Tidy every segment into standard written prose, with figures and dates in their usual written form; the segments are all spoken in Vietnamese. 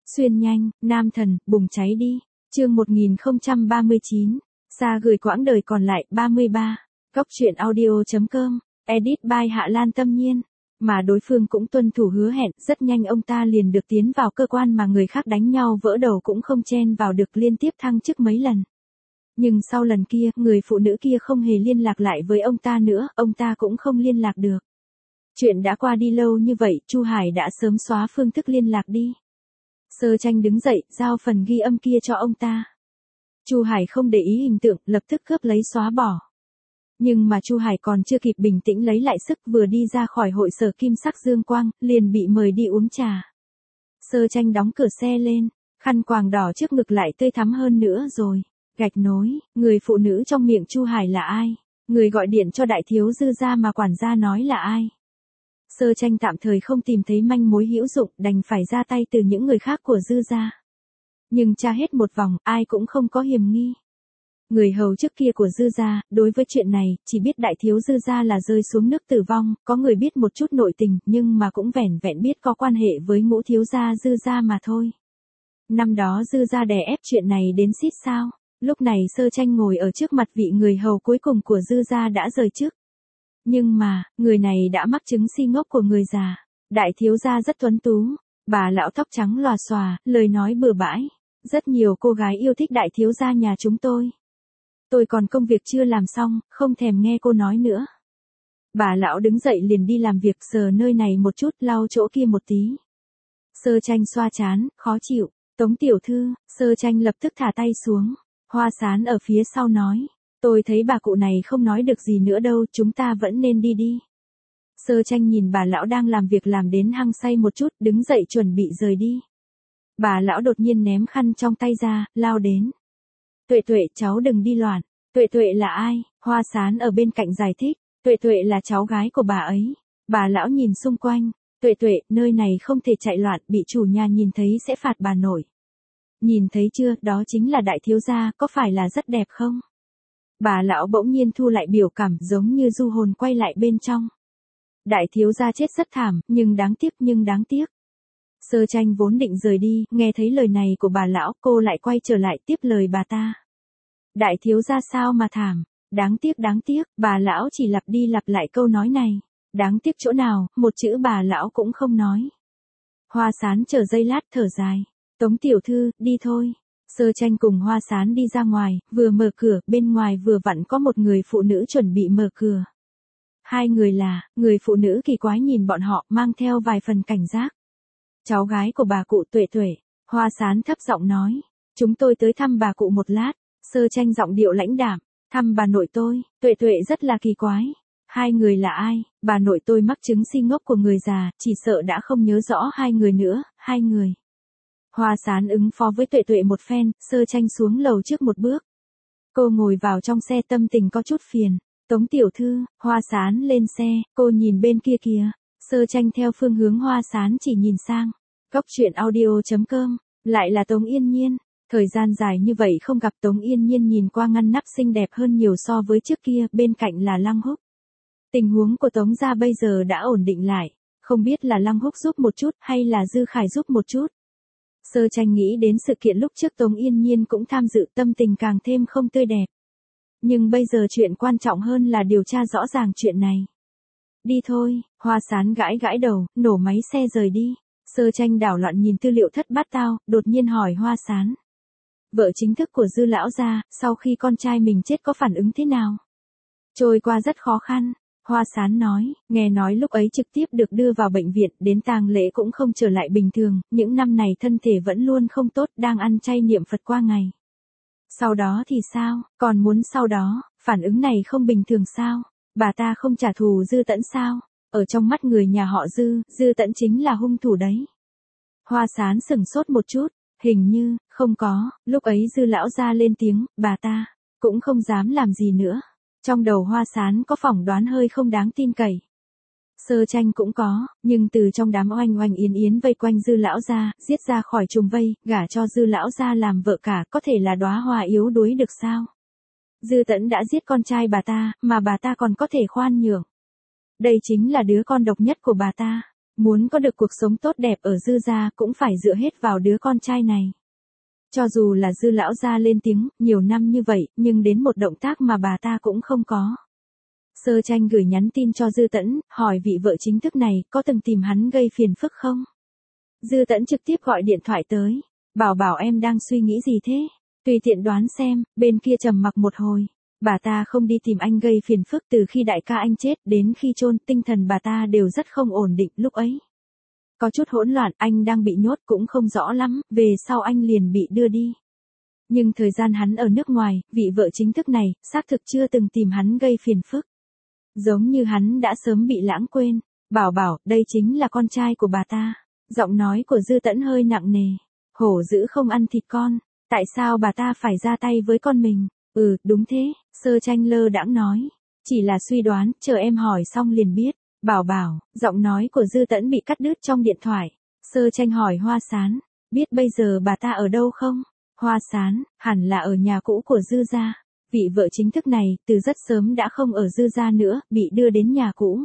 Xuyên nhanh, nam thần, bùng cháy đi. Chương 1039. Xa gửi quãng đời còn lại 33. Góc truyện audio.com. Edit by Hạ Lan Tâm Nhiên. Mà đối phương cũng tuân thủ hứa hẹn, rất nhanh ông ta liền được tiến vào cơ quan mà người khác đánh nhau vỡ đầu cũng không chen vào được, liên tiếp thăng chức mấy lần. Nhưng sau lần kia, người phụ nữ kia không hề liên lạc lại với ông ta nữa, ông ta cũng không liên lạc được. Chuyện đã qua đi lâu như vậy, Chu Hải đã sớm xóa phương thức liên lạc đi. Sơ Tranh đứng dậy, giao phần ghi âm kia cho ông ta. Chu Hải không để ý hình tượng, lập tức cướp lấy xóa bỏ. Nhưng mà Chu Hải còn chưa kịp bình tĩnh lấy lại sức, vừa đi ra khỏi hội sở Kim Sắc Dương Quang, liền bị mời đi uống trà. Sơ Tranh đóng cửa xe lên, khăn quàng đỏ trước ngực lại tươi thắm hơn nữa rồi. Gạch nối, người phụ nữ trong miệng Chu Hải là ai? Người gọi điện cho đại thiếu Dư gia mà quản gia nói là ai? Sơ Tranh tạm thời không tìm thấy manh mối hữu dụng, đành phải ra tay từ những người khác của Dư gia. Nhưng tra hết một vòng, ai cũng không có hiểm nghi. Người hầu trước kia của Dư gia, đối với chuyện này, chỉ biết đại thiếu Dư gia là rơi xuống nước tử vong, có người biết một chút nội tình, nhưng mà cũng vẻn vẹn biết có quan hệ với ngũ thiếu gia Dư gia mà thôi. Năm đó Dư gia đè ép chuyện này đến xít sao. Lúc này Sơ Tranh ngồi ở trước mặt vị người hầu cuối cùng của Dư gia đã rời trước. Nhưng mà, người này đã mắc chứng si ngốc của người già. Đại thiếu gia rất tuấn tú, bà lão tóc trắng lòa xòa, lời nói bừa bãi. Rất nhiều cô gái yêu thích đại thiếu gia nhà chúng tôi. Tôi còn công việc chưa làm xong, không thèm nghe cô nói nữa. Bà lão đứng dậy liền đi làm việc, sờ nơi này một chút, lau chỗ kia một tí. Sơ Tranh xoa trán, khó chịu. Tống tiểu thư, Sơ Tranh lập tức thả tay xuống. Hoa Sán ở phía sau nói. Tôi thấy bà cụ này không nói được gì nữa đâu, chúng ta vẫn nên đi đi. Sơ Tranh nhìn bà lão đang làm việc làm đến hăng say một chút, đứng dậy chuẩn bị rời đi. Bà lão đột nhiên ném khăn trong tay ra, lao đến. Tuệ Tuệ, cháu đừng đi loạn. Tuệ Tuệ là ai? Hoa Sán ở bên cạnh giải thích. Tuệ Tuệ là cháu gái của bà ấy. Bà lão nhìn xung quanh. Tuệ Tuệ, nơi này không thể chạy loạn, bị chủ nhà nhìn thấy sẽ phạt bà nổi. Nhìn thấy chưa, đó chính là đại thiếu gia, có phải là rất đẹp không? Bà lão bỗng nhiên thu lại biểu cảm, giống như du hồn quay lại bên trong. Đại thiếu gia chết rất thảm, nhưng đáng tiếc. Sơ Tranh vốn định rời đi, nghe thấy lời này của bà lão, cô lại quay trở lại tiếp lời bà ta. Đại thiếu gia sao mà thảm? Đáng tiếc, bà lão chỉ lặp đi lặp lại câu nói này. Đáng tiếc chỗ nào, một chữ bà lão cũng không nói. Hoa Sán chờ giây lát thở dài. Tống tiểu thư, đi thôi. Sơ Tranh cùng Hoa Sán đi ra ngoài, vừa mở cửa, bên ngoài vừa vặn có một người phụ nữ chuẩn bị mở cửa. Hai người là, người phụ nữ kỳ quái nhìn bọn họ, mang theo vài phần cảnh giác. Cháu gái của bà cụ Tuệ Tuệ. Hoa Sán thấp giọng nói. Chúng tôi tới thăm bà cụ một lát. Sơ Tranh giọng điệu lãnh đạm. Thăm bà nội tôi. Tuệ Tuệ rất là kỳ quái. Hai người là ai? Bà nội tôi mắc chứng si ngốc của người già, chỉ sợ đã không nhớ rõ hai người nữa. Hai người. Hoa Sán ứng phó với Tuệ Tuệ một phen, Sơ Tranh xuống lầu trước một bước. Cô ngồi vào trong xe, tâm tình có chút phiền. Tống tiểu thư. Hoa Sán lên xe, cô nhìn bên kia kìa. Sơ Tranh theo phương hướng Hoa Sán chỉ nhìn sang. Góc truyện audio.com. Lại là Tống Yên Nhiên. Thời gian dài như vậy không gặp, Tống Yên Nhiên nhìn qua ngăn nắp xinh đẹp hơn nhiều so với trước kia, bên cạnh là Lăng Húc. Tình huống của Tống gia bây giờ đã ổn định lại, không biết là Lăng Húc giúp một chút hay là Dư Khải giúp một chút. Sơ Tranh nghĩ đến sự kiện lúc trước Tống Yên Nhiên cũng tham dự, tâm tình càng thêm không tươi đẹp. Nhưng bây giờ chuyện quan trọng hơn là điều tra rõ ràng chuyện này. Đi thôi. Hoa Sán gãi gãi đầu, nổ máy xe rời đi. Sơ Tranh đảo loạn nhìn tư liệu thất bát tao, đột nhiên hỏi Hoa Sán. Vợ chính thức của Dư lão gia, sau khi con trai mình chết có phản ứng thế nào? Trôi qua rất khó khăn. Hoa Sán nói, nghe nói lúc ấy trực tiếp được đưa vào bệnh viện, đến tang lễ cũng không trở lại bình thường, những năm này thân thể vẫn luôn không tốt, đang ăn chay niệm Phật qua ngày. Sau đó thì sao, còn muốn sau đó, phản ứng này không bình thường sao? Bà ta không trả thù Dư Tẫn sao? Ở trong mắt người nhà họ Dư, Dư Tẫn chính là hung thủ đấy. Hoa Sán sửng sốt một chút, hình như, không có, lúc ấy Dư lão gia lên tiếng, bà ta cũng không dám làm gì nữa. Trong đầu Hoa Sán có phỏng đoán hơi không đáng tin cậy. Sơ Tranh cũng có, nhưng từ trong đám oanh oanh yến yến vây quanh Dư lão gia, giết ra khỏi trùng vây, gả cho Dư lão gia làm vợ cả, có thể là đóa hoa yếu đuối được sao? Dư Tẫn đã giết con trai bà ta, mà bà ta còn có thể khoan nhượng. Đây chính là đứa con độc nhất của bà ta. Muốn có được cuộc sống tốt đẹp ở Dư gia cũng phải dựa hết vào đứa con trai này. Cho dù là Dư lão gia lên tiếng, nhiều năm như vậy, nhưng đến một động tác mà bà ta cũng không có. Sơ Tranh gửi nhắn tin cho Dư Tẫn, hỏi vị vợ chính thức này có từng tìm hắn gây phiền phức không? Dư Tẫn trực tiếp gọi điện thoại tới. Bảo bảo em đang suy nghĩ gì thế? Tùy tiện đoán xem, bên kia trầm mặc một hồi. Bà ta không đi tìm anh gây phiền phức từ khi đại ca anh chết đến khi chôn, tinh thần bà ta đều rất không ổn định lúc ấy. Có chút hỗn loạn, anh đang bị nhốt cũng không rõ lắm, về sau anh liền bị đưa đi. Nhưng thời gian hắn ở nước ngoài, vị vợ chính thức này, xác thực chưa từng tìm hắn gây phiền phức. Giống như hắn đã sớm bị lãng quên. Bảo bảo, đây chính là con trai của bà ta. Giọng nói của Dư Tẫn hơi nặng nề. Hổ dữ không ăn thịt con. Tại sao bà ta phải ra tay với con mình? Đúng thế, Sơ Tranh lơ đãng nói. Chỉ là suy đoán, chờ em hỏi xong liền biết. Bảo bảo, giọng nói của Dư Tẫn bị cắt đứt trong điện thoại. Sơ Tranh hỏi Hoa Sán. Biết bây giờ bà ta ở đâu không? Hoa Sán, hẳn là ở nhà cũ của Dư gia. Vị vợ chính thức này, từ rất sớm đã không ở Dư gia nữa, bị đưa đến nhà cũ.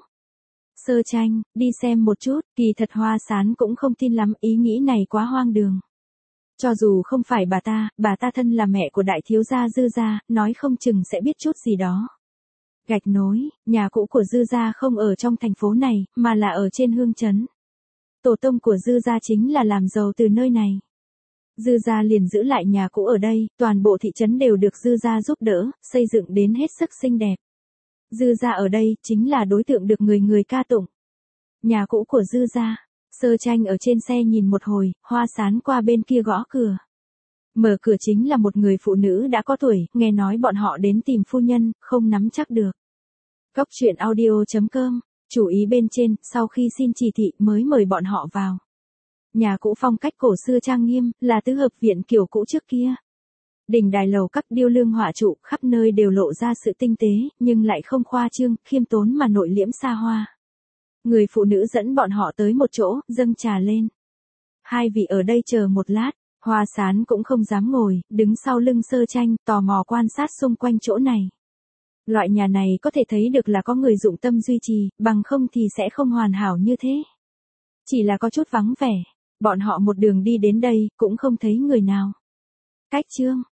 Sơ Tranh, đi xem một chút, kỳ thật Hoa Sán cũng không tin lắm, ý nghĩ này quá hoang đường. Cho dù không phải bà ta thân là mẹ của đại thiếu gia Dư gia, nói không chừng sẽ biết chút gì đó. Gạch nối, nhà cũ của Dư gia không ở trong thành phố này, mà là ở trên Hương Trấn. Tổ tông của Dư gia chính là làm giàu từ nơi này. Dư gia liền giữ lại nhà cũ ở đây, toàn bộ thị trấn đều được Dư gia giúp đỡ, xây dựng đến hết sức xinh đẹp. Dư gia ở đây, chính là đối tượng được người người ca tụng. Nhà cũ của Dư gia. Sơ Tranh ở trên xe nhìn một hồi, Hoa Sán qua bên kia gõ cửa. Mở cửa chính là một người phụ nữ đã có tuổi, nghe nói bọn họ đến tìm phu nhân, không nắm chắc được. Góc truyện audio.com, chủ ý bên trên, sau khi xin chỉ thị mới mời bọn họ vào. Nhà cũ phong cách cổ xưa trang nghiêm, là tứ hợp viện kiểu cũ trước kia. Đình đài lầu các điêu lương họa trụ, khắp nơi đều lộ ra sự tinh tế, nhưng lại không khoa trương, khiêm tốn mà nội liễm xa hoa. Người phụ nữ dẫn bọn họ tới một chỗ, dâng trà lên. Hai vị ở đây chờ một lát, Hoa Sán cũng không dám ngồi, đứng sau lưng Sơ Tranh, tò mò quan sát xung quanh chỗ này. Loại nhà này có thể thấy được là có người dụng tâm duy trì, bằng không thì sẽ không hoàn hảo như thế. Chỉ là có chút vắng vẻ, bọn họ một đường đi đến đây, cũng không thấy người nào. Cách chương